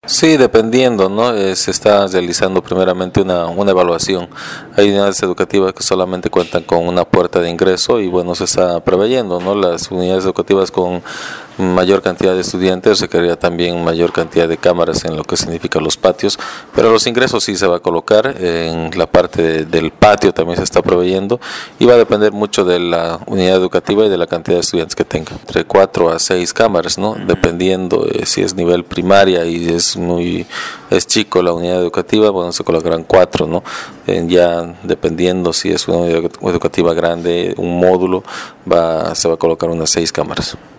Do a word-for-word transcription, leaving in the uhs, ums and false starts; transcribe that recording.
Sí, dependiendo, ¿no? Eh, se está realizando primeramente una, una evaluación. Hay unidades educativas que solamente cuentan con una puerta de ingreso y bueno, se está preveyendo, ¿no? Las unidades educativas con mayor cantidad de estudiantes requerirá también mayor cantidad de cámaras en lo que significa los patios, pero los ingresos sí se va a colocar en la parte de, del patio, también se está proveyendo y va a depender mucho de la unidad educativa y de la cantidad de estudiantes que tenga, entre cuatro a seis cámaras, ¿no? Uh-huh. Dependiendo eh, si es nivel primaria y es muy es chico la unidad educativa, bueno, se colocarán cuatro, ¿no? Eh, ya dependiendo si es una unidad educativa grande, un módulo, va se va a colocar unas seis cámaras.